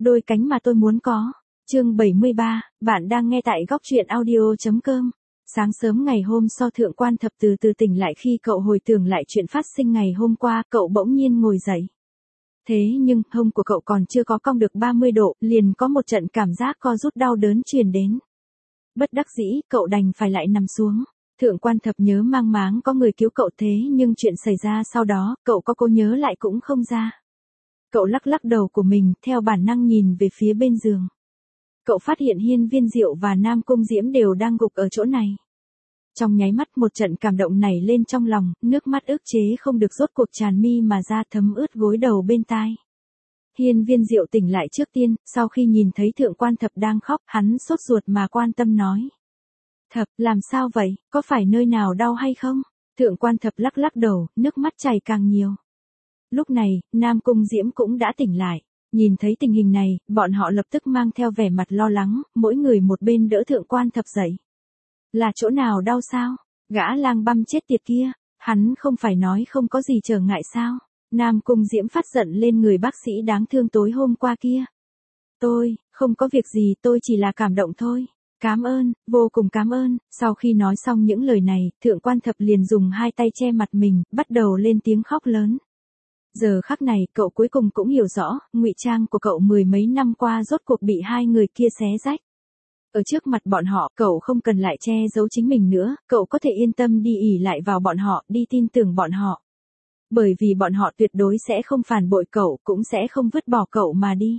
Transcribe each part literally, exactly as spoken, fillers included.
đôi cánh mà tôi muốn có. Chương bảy mươi ba, bạn đang nghe tại góc truyện audio chấm com. Sáng sớm ngày hôm sau Thượng Quan Thập từ từ tỉnh lại khi cậu hồi tưởng lại chuyện phát sinh ngày hôm qua, cậu bỗng nhiên ngồi dậy. Thế nhưng, hông của cậu còn chưa có cong được ba mươi độ, liền có một trận cảm giác co rút đau đớn truyền đến. Bất đắc dĩ, cậu đành phải lại nằm xuống. Thượng Quan Thập nhớ mang máng có người cứu cậu thế nhưng chuyện xảy ra sau đó, cậu có cố nhớ lại cũng không ra. Cậu lắc lắc đầu của mình, theo bản năng nhìn về phía bên giường. Cậu phát hiện Hiên Viên Diệu và Nam Cung Diễm đều đang gục ở chỗ này. Trong nháy mắt một trận cảm động nảy lên trong lòng, nước mắt ức chế không được rốt cuộc tràn mi mà ra thấm ướt gối đầu bên tai. Hiên Viên Diệu tỉnh lại trước tiên, sau khi nhìn thấy Thượng Quan Thập đang khóc, hắn sốt ruột mà quan tâm nói. Thập, làm sao vậy, có phải nơi nào đau hay không? Thượng Quan Thập lắc lắc đầu, nước mắt chảy càng nhiều. Lúc này, Nam Cung Diễm cũng đã tỉnh lại. Nhìn thấy tình hình này, bọn họ lập tức mang theo vẻ mặt lo lắng, mỗi người một bên đỡ Thượng Quan Thập dậy. Là chỗ nào đau sao? Gã lang băm chết tiệt kia, hắn không phải nói không có gì trở ngại sao? Nam Cung Diễm phát giận lên người bác sĩ đáng thương tối hôm qua kia. Tôi, không có việc gì, tôi chỉ là cảm động thôi. Cảm ơn, vô cùng cảm ơn. Sau khi nói xong những lời này, Thượng Quan Thập liền dùng hai tay che mặt mình, bắt đầu lên tiếng khóc lớn. Giờ khắc này, cậu cuối cùng cũng hiểu rõ, ngụy trang của cậu mười mấy năm qua rốt cuộc bị hai người kia xé rách. Ở trước mặt bọn họ, cậu không cần lại che giấu chính mình nữa, cậu có thể yên tâm đi ỉ lại vào bọn họ, đi tin tưởng bọn họ. Bởi vì bọn họ tuyệt đối sẽ không phản bội cậu, cũng sẽ không vứt bỏ cậu mà đi.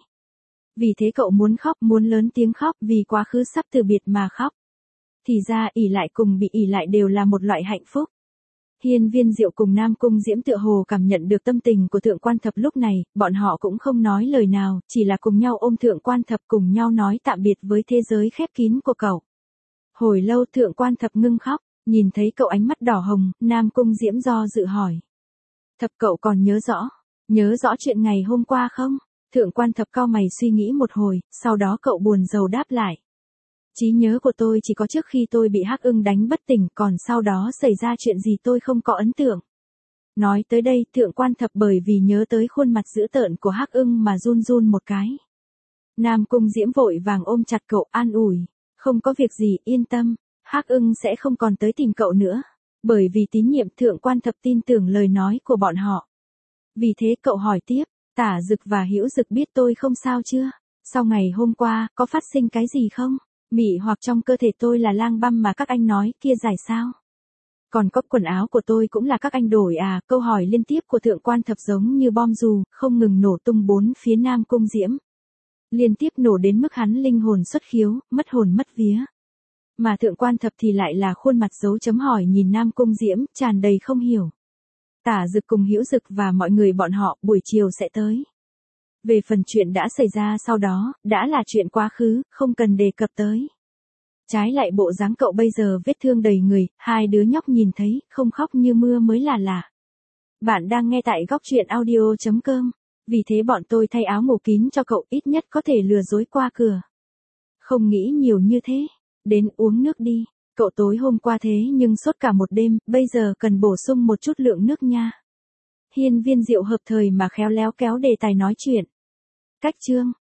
Vì thế cậu muốn khóc, muốn lớn tiếng khóc, vì quá khứ sắp từ biệt mà khóc. Thì ra ỉ lại cùng bị ỉ lại đều là một loại hạnh phúc. Hiên Viên Diệu cùng Nam Cung Diễm tựa hồ cảm nhận được tâm tình của Thượng Quan Thập lúc này, bọn họ cũng không nói lời nào, chỉ là cùng nhau ôm Thượng Quan Thập cùng nhau nói tạm biệt với thế giới khép kín của cậu. Hồi lâu Thượng Quan Thập ngưng khóc, nhìn thấy cậu ánh mắt đỏ hồng, Nam Cung Diễm do dự hỏi. Thập cậu còn nhớ rõ, nhớ rõ chuyện ngày hôm qua không? Thượng Quan Thập cau mày suy nghĩ một hồi, sau đó cậu buồn rầu đáp lại. Trí nhớ của tôi chỉ có trước khi tôi bị Hắc Ưng đánh bất tỉnh, còn sau đó xảy ra chuyện gì tôi không có ấn tượng. Nói tới đây, Thượng Quan Thập bởi vì nhớ tới khuôn mặt dữ tợn của Hắc Ưng mà run run một cái. Nam Cung Diễm vội vàng ôm chặt cậu an ủi, không có việc gì, yên tâm, Hắc Ưng sẽ không còn tới tìm cậu nữa. Bởi vì tín nhiệm, Thượng Quan Thập tin tưởng lời nói của bọn họ. Vì thế cậu hỏi tiếp, Tả Dực và Hữu Dực biết tôi không sao chưa? Sau ngày hôm qua, có phát sinh cái gì không? Mị hoặc trong cơ thể tôi là lang băm mà các anh nói kia giải sao? Còn có quần áo của tôi cũng là các anh đổi à? Câu hỏi liên tiếp của Thượng Quan Thập giống như bom dù, không ngừng nổ tung bốn phía Nam Cung Diễm. Liên tiếp nổ đến mức hắn linh hồn xuất khiếu, mất hồn mất vía. Mà Thượng Quan Thập thì lại là khuôn mặt dấu chấm hỏi nhìn Nam Cung Diễm, tràn đầy không hiểu. Tả Dực cùng Hữu Dực và mọi người bọn họ buổi chiều sẽ tới. Về phần chuyện đã xảy ra sau đó, đã là chuyện quá khứ, không cần đề cập tới. Trái lại bộ dáng cậu bây giờ vết thương đầy người, hai đứa nhóc nhìn thấy, không khóc như mưa mới là lạ. Bạn đang nghe tại góc truyện audio chấm com. Vì thế bọn tôi thay áo ngủ kín cho cậu, ít nhất có thể lừa dối qua cửa. Không nghĩ nhiều như thế. Đến uống nước đi. Cậu tối hôm qua thế nhưng sốt cả một đêm, bây giờ cần bổ sung một chút lượng nước nha. Hiên Viên Diệu hợp thời mà khéo léo kéo đề tài nói chuyện. Cách chương.